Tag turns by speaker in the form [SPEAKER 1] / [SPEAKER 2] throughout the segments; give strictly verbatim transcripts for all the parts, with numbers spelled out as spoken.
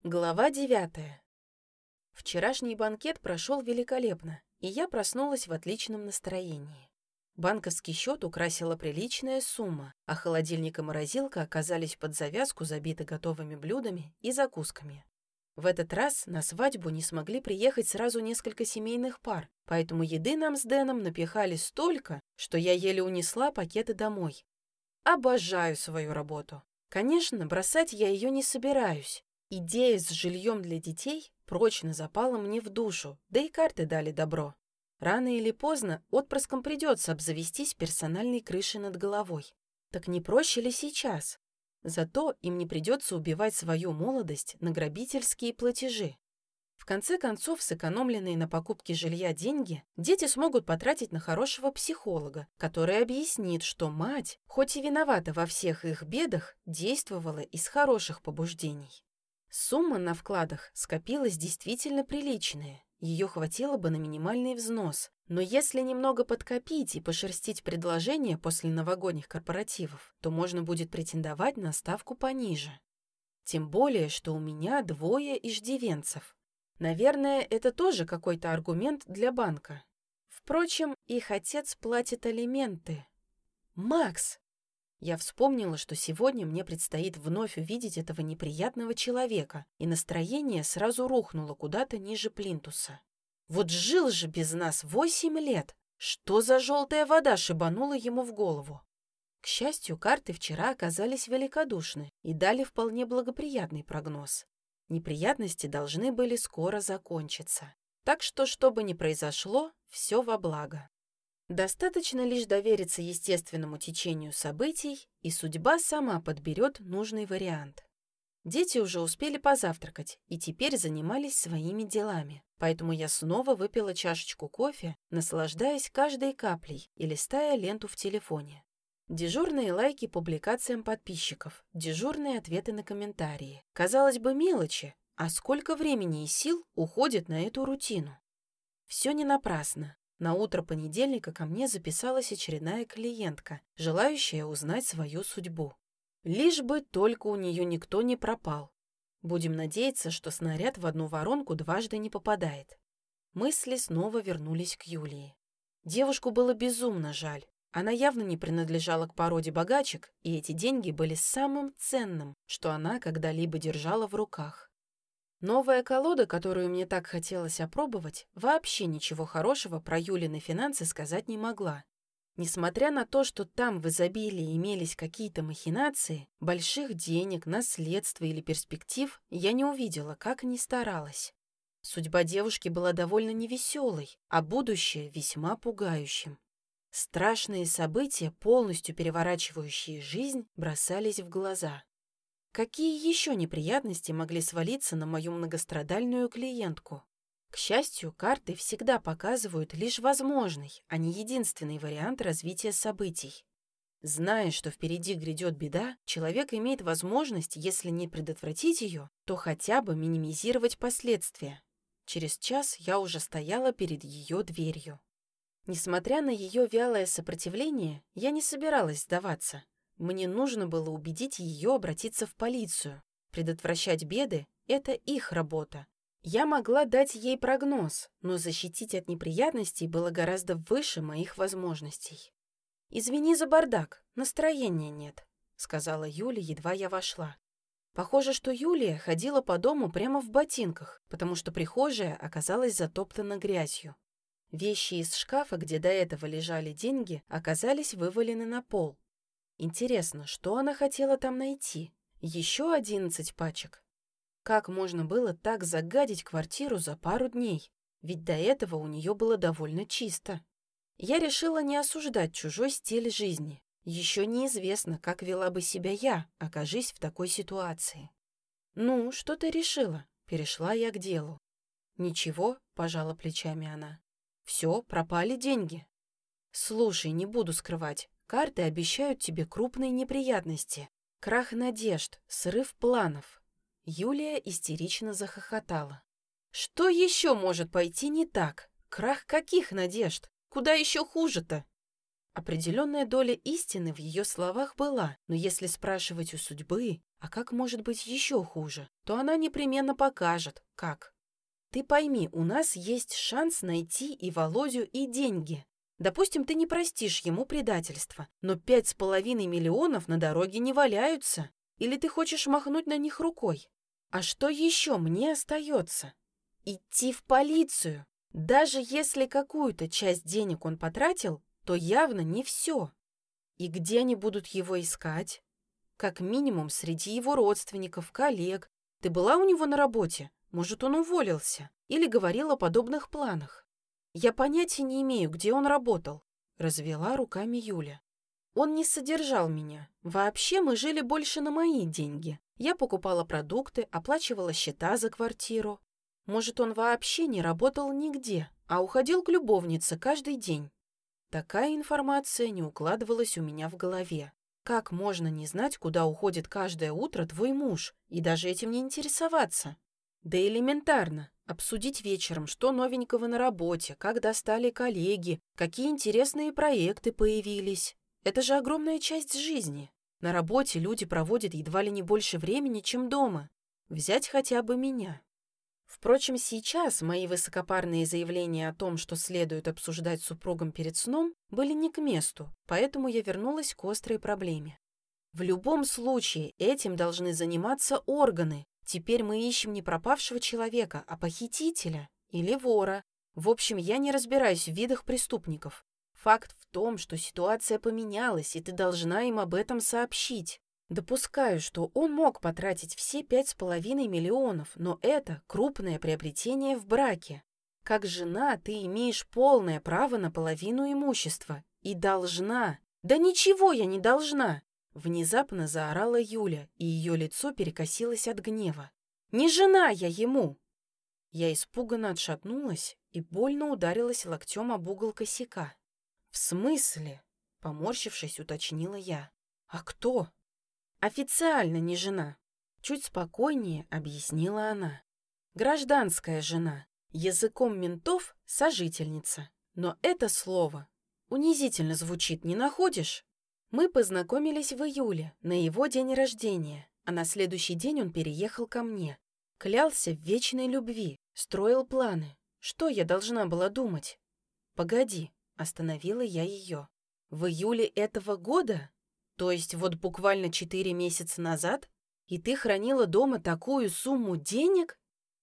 [SPEAKER 1] Глава девятая. Вчерашний банкет прошел великолепно, и я проснулась в отличном настроении. Банковский счет украсила приличная сумма, а холодильник и морозилка оказались под завязку забиты готовыми блюдами и закусками. В этот раз на свадьбу не смогли приехать сразу несколько семейных пар, поэтому еды нам с Дэном напихали столько, что я еле унесла пакеты домой. Обожаю свою работу. Конечно, бросать я ее не собираюсь. Идея с жильем для детей прочно запала мне в душу, да и карты дали добро. Рано или поздно отпрыскам придется обзавестись персональной крышей над головой. Так не проще ли сейчас? Зато им не придется убивать свою молодость на грабительские платежи. В конце концов, сэкономленные на покупке жилья деньги дети смогут потратить на хорошего психолога, который объяснит, что мать, хоть и виновата во всех их бедах, действовала из хороших побуждений. Сумма на вкладах скопилась действительно приличная, ее хватило бы на минимальный взнос, но если немного подкопить и пошерстить предложения после новогодних корпоративов, то можно будет претендовать на ставку пониже. Тем более, что у меня двое иждивенцев. Наверное, это тоже какой-то аргумент для банка. Впрочем, их отец платит алименты. «Макс!» Я вспомнила, что сегодня мне предстоит вновь увидеть этого неприятного человека, и настроение сразу рухнуло куда-то ниже плинтуса. Вот жил же без нас восемь лет! Что за желтая вода шибанула ему в голову? К счастью, карты вчера оказались великодушны и дали вполне благоприятный прогноз. Неприятности должны были скоро закончиться. Так что, что бы ни произошло, все во благо. Достаточно лишь довериться естественному течению событий, и судьба сама подберет нужный вариант. Дети уже успели позавтракать и теперь занимались своими делами, поэтому я снова выпила чашечку кофе, наслаждаясь каждой каплей и листая ленту в телефоне. Дежурные лайки публикациям подписчиков, дежурные ответы на комментарии. Казалось бы, мелочи, а сколько времени и сил уходит на эту рутину? Все не напрасно. На утро понедельника ко мне записалась очередная клиентка, желающая узнать свою судьбу. Лишь бы только у нее никто не пропал. Будем надеяться, что снаряд в одну воронку дважды не попадает. Мысли снова вернулись к Юлии. Девушку было безумно жаль. Она явно не принадлежала к породе богачек, и эти деньги были самым ценным, что она когда-либо держала в руках. Новая колода, которую мне так хотелось опробовать, вообще ничего хорошего про Юлины финансы сказать не могла. Несмотря на то, что там в изобилии имелись какие-то махинации, больших денег, наследства или перспектив я не увидела, как ни старалась. Судьба девушки была довольно невеселой, а будущее весьма пугающим. Страшные события, полностью переворачивающие жизнь, бросались в глаза. Какие еще неприятности могли свалиться на мою многострадальную клиентку? К счастью, карты всегда показывают лишь возможный, а не единственный вариант развития событий. Зная, что впереди грядет беда, человек имеет возможность, если не предотвратить ее, то хотя бы минимизировать последствия. Через час я уже стояла перед ее дверью. Несмотря на ее вялое сопротивление, я не собиралась сдаваться. Мне нужно было убедить ее обратиться в полицию. Предотвращать беды – это их работа. Я могла дать ей прогноз, но защитить от неприятностей было гораздо выше моих возможностей. «Извини за бардак, настроения нет», – сказала Юля, едва я вошла. Похоже, что Юлия ходила по дому прямо в ботинках, потому что прихожая оказалась затоптана грязью. Вещи из шкафа, где до этого лежали деньги, оказались вывалены на пол. Интересно, что она хотела там найти? Еще одиннадцать пачек? Как можно было так загадить квартиру за пару дней? Ведь до этого у нее было довольно чисто. Я решила не осуждать чужой стиль жизни. Еще неизвестно, как вела бы себя я, окажись в такой ситуации. «Ну, что ты решила?» Перешла я к делу. «Ничего», — пожала плечами она. «Все, пропали деньги». «Слушай, не буду скрывать. Карты обещают тебе крупные неприятности. Крах надежд, срыв планов». Юлия истерично захохотала. «Что еще может пойти не так? Крах каких надежд? Куда еще хуже-то?» Определенная доля истины в ее словах была, но если спрашивать у судьбы, А как может быть еще хуже, то она непременно покажет, как. Ты пойми, у нас есть шанс найти и Володю, и деньги. Допустим, ты не простишь ему предательство, но пять с половиной миллионов на дороге не валяются. Или ты хочешь махнуть на них рукой? А что еще мне остается? Идти в полицию. Даже если какую-то часть денег он потратил, то явно не все. И где они будут его искать? Как минимум среди его родственников, коллег. Ты была у него на работе? Может, он уволился? Или говорил о подобных планах? Я понятия не имею, где он работал. Развела руками Юля. Он не содержал меня. Вообще мы жили больше на мои деньги. Я покупала продукты, оплачивала счета за квартиру. Может, он вообще не работал нигде, а уходил к любовнице каждый день. Такая информация не укладывалась у меня в голове. Как можно не знать, куда уходит каждое утро твой муж, и даже этим не интересоваться? Да элементарно. Обсудить вечером, что новенького на работе, как достали коллеги, какие интересные проекты появились. Это же огромная часть жизни. На работе люди проводят едва ли не больше времени, чем дома. Взять хотя бы меня. Впрочем, сейчас мои высокопарные заявления о том, что следует обсуждать с супругом перед сном, были не к месту, поэтому я вернулась к острой проблеме. В любом случае этим должны заниматься органы. Теперь мы ищем не пропавшего человека, а похитителя или вора. В общем, я не разбираюсь в видах преступников. Факт в том, что ситуация поменялась, и ты должна им об этом сообщить. Допускаю, что он мог потратить все пять с половиной миллионов, но это крупное приобретение в браке. Как жена ты имеешь полное право на половину имущества. И должна. Да ничего я не должна! Внезапно заорала Юля, и ее лицо перекосилось от гнева. Не жена я ему! Я испуганно отшатнулась и больно ударилась локтем об угол косяка. В смысле? Поморщившись, уточнила я. А кто? Официально не жена. Чуть спокойнее объяснила она. Гражданская жена. Языком ментов сожительница. Но это слово унизительно звучит, не находишь? Мы познакомились в июле, на его день рождения, а на следующий день он переехал ко мне. Клялся в вечной любви, строил планы. Что я должна была думать? Погоди, остановила я ее. В июле этого года? То есть вот буквально четыре месяца назад? И ты хранила дома такую сумму денег?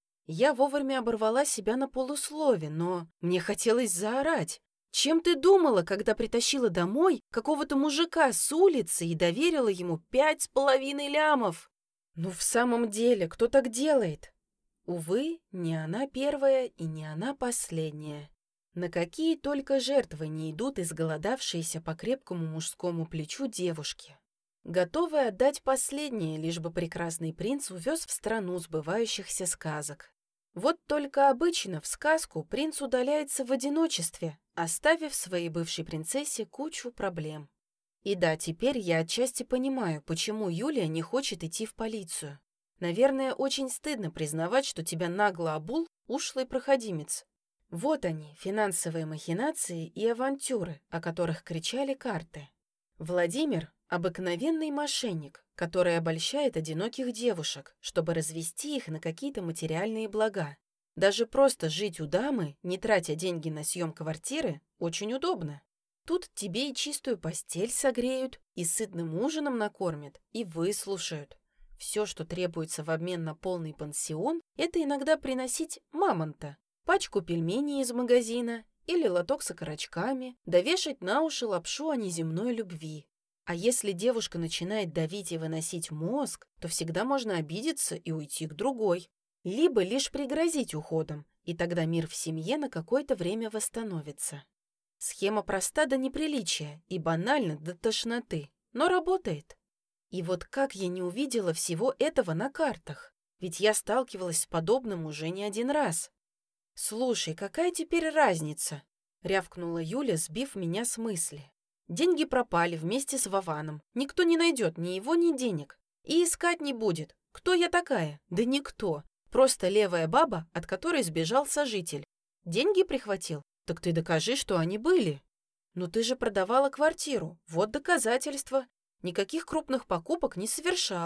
[SPEAKER 1] Я вовремя оборвала себя на полуслове, но мне хотелось заорать. Чем ты думала, когда притащила домой какого-то мужика с улицы и доверила ему пять с половиной лямов? Ну, в самом деле, кто так делает? Увы, не она первая и не она последняя. На какие только жертвы не идут изголодавшиеся по крепкому мужскому плечу девушки, готовые отдать последнее, лишь бы прекрасный принц увез в страну сбывающихся сказок. Вот только обычно в сказку принц удаляется в одиночестве, оставив своей бывшей принцессе кучу проблем. И да, теперь я отчасти понимаю, почему Юлия не хочет идти в полицию. Наверное, очень стыдно признавать, что тебя нагло обул ушлый проходимец. Вот они, финансовые махинации и авантюры, о которых кричали карты. Владимир – обыкновенный мошенник, который обольщает одиноких девушек, чтобы развести их на какие-то материальные блага. Даже просто жить у дамы, не тратя деньги на съем квартиры, очень удобно. Тут тебе и чистую постель согреют, и сытным ужином накормят, и выслушают. Все, что требуется в обмен на полный пансион, это иногда приносить мамонта, пачку пельменей из магазина или лоток с окорочками, да вешать на уши лапшу о неземной любви. А если девушка начинает давить и выносить мозг, то всегда можно обидеться и уйти к другой. Либо лишь пригрозить уходом, и тогда мир в семье на какое-то время восстановится. Схема проста до неприличия и банальна до тошноты, но работает. И вот как я не увидела всего этого на картах? Ведь я сталкивалась с подобным уже не один раз. «Слушай, какая теперь разница?» — рявкнула Юля, сбив меня с мысли. «Деньги пропали вместе с Вованом. Никто не найдет ни его, ни денег. И искать не будет. Кто я такая? Да никто. Просто левая баба, от которой сбежал сожитель. Деньги прихватил? Так ты докажи, что они были. Но ты же продавала квартиру. Вот доказательства. Никаких крупных покупок не совершала.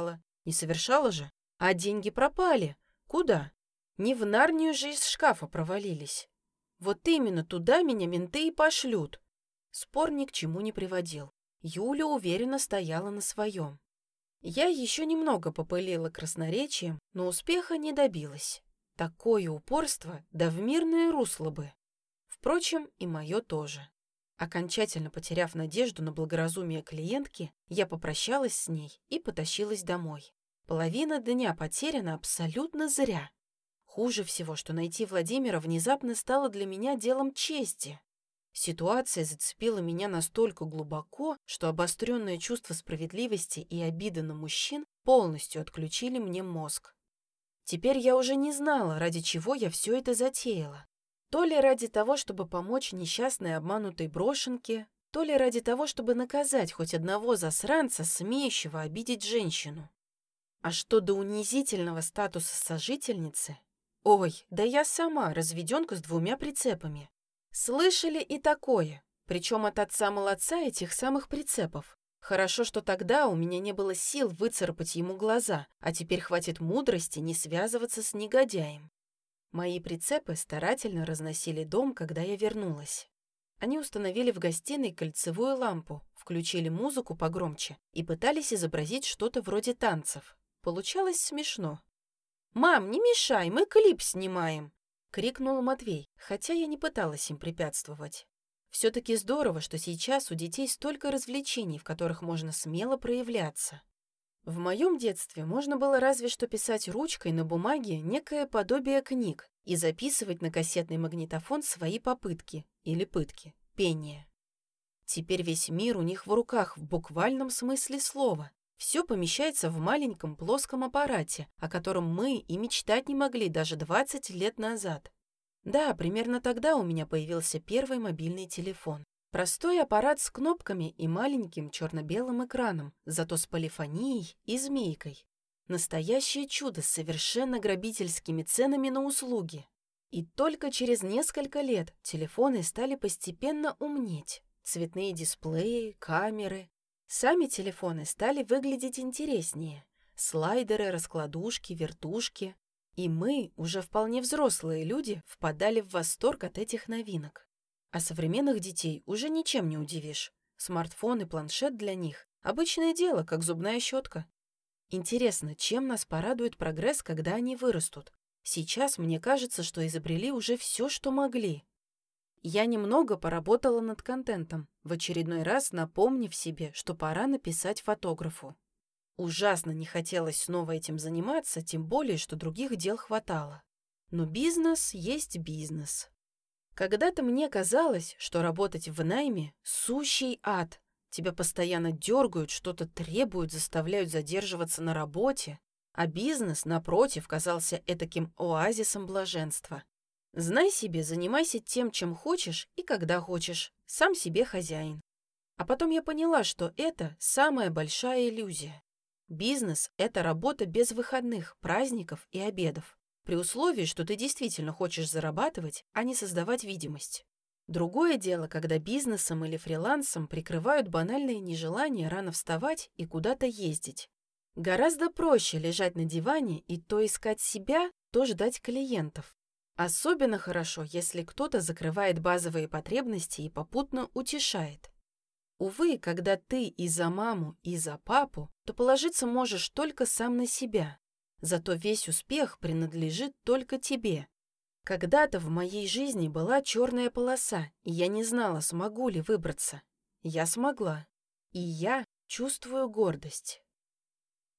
[SPEAKER 1] Не совершала же? А деньги пропали. Куда? Не в Нарнию же из шкафа провалились. Вот именно туда меня менты и пошлют. Спор ни к чему не приводил. Юля уверенно стояла на своем. Я еще немного попылила красноречием, но успеха не добилась. Такое упорство, да в мирное русло бы. Впрочем, и мое тоже. Окончательно потеряв надежду на благоразумие клиентки, я попрощалась с ней и потащилась домой. Половина дня потеряна абсолютно зря. Хуже всего, что найти Владимира внезапно стало для меня делом чести. Ситуация зацепила меня настолько глубоко, что обостренное чувство справедливости и обиды на мужчин полностью отключили мне мозг. Теперь я уже не знала, ради чего я все это затеяла. То ли ради того, чтобы помочь несчастной обманутой брошенке, то ли ради того, чтобы наказать хоть одного засранца, смеющего обидеть женщину. А что до унизительного статуса сожительницы? Ой, да я сама разведенка с двумя прицепами. Слышали и такое, причем от отца-молодца этих самых прицепов. Хорошо, что тогда у меня не было сил выцарапать ему глаза, а теперь хватит мудрости не связываться с негодяем. Мои прицепы старательно разносили дом, когда я вернулась. Они установили в гостиной кольцевую лампу, включили музыку погромче и пытались изобразить что-то вроде танцев. Получалось смешно. «Мам, не мешай, мы клип снимаем!» — крикнул Матвей, хотя я не пыталась им препятствовать. Все-таки здорово, что сейчас у детей столько развлечений, в которых можно смело проявляться. В моем детстве можно было разве что писать ручкой на бумаге некое подобие книг и записывать на кассетный магнитофон свои попытки или пытки, пения. Теперь весь мир у них в руках в буквальном смысле слова. Все помещается в маленьком плоском аппарате, о котором мы и мечтать не могли даже двадцать лет назад. Да, примерно тогда у меня появился первый мобильный телефон. Простой аппарат с кнопками и маленьким черно-белым экраном, зато с полифонией и змейкой. Настоящее чудо с совершенно грабительскими ценами на услуги. И только через несколько лет телефоны стали постепенно умнеть. Цветные дисплеи, камеры. Сами телефоны стали выглядеть интереснее. Слайдеры, раскладушки, вертушки. И мы, уже вполне взрослые люди, впадали в восторг от этих новинок. А современных детей уже ничем не удивишь. Смартфон и планшет для них – обычное дело, как зубная щетка. Интересно, чем нас порадует прогресс, когда они вырастут? Сейчас мне кажется, что изобрели уже все, что могли. Я немного поработала над контентом, в очередной раз напомнив себе, что пора написать фотографу. Ужасно не хотелось снова этим заниматься, тем более, что других дел хватало. Но бизнес есть бизнес. Когда-то мне казалось, что работать в найме – сущий ад. Тебя постоянно дергают, что-то требуют, заставляют задерживаться на работе. А бизнес, напротив, казался этаким оазисом блаженства. Знай себе, занимайся тем, чем хочешь и когда хочешь. Сам себе хозяин. А потом я поняла, что это самая большая иллюзия. Бизнес – это работа без выходных, праздников и обедов. При условии, что ты действительно хочешь зарабатывать, а не создавать видимость. Другое дело, когда бизнесом или фрилансом прикрывают банальное нежелание рано вставать и куда-то ездить. Гораздо проще лежать на диване и то искать себя, то ждать клиентов. Особенно хорошо, если кто-то закрывает базовые потребности и попутно утешает. Увы, когда ты и за маму, и за папу, то положиться можешь только сам на себя. Зато весь успех принадлежит только тебе. Когда-то в моей жизни была черная полоса, и я не знала, смогу ли выбраться. Я смогла. И я чувствую гордость.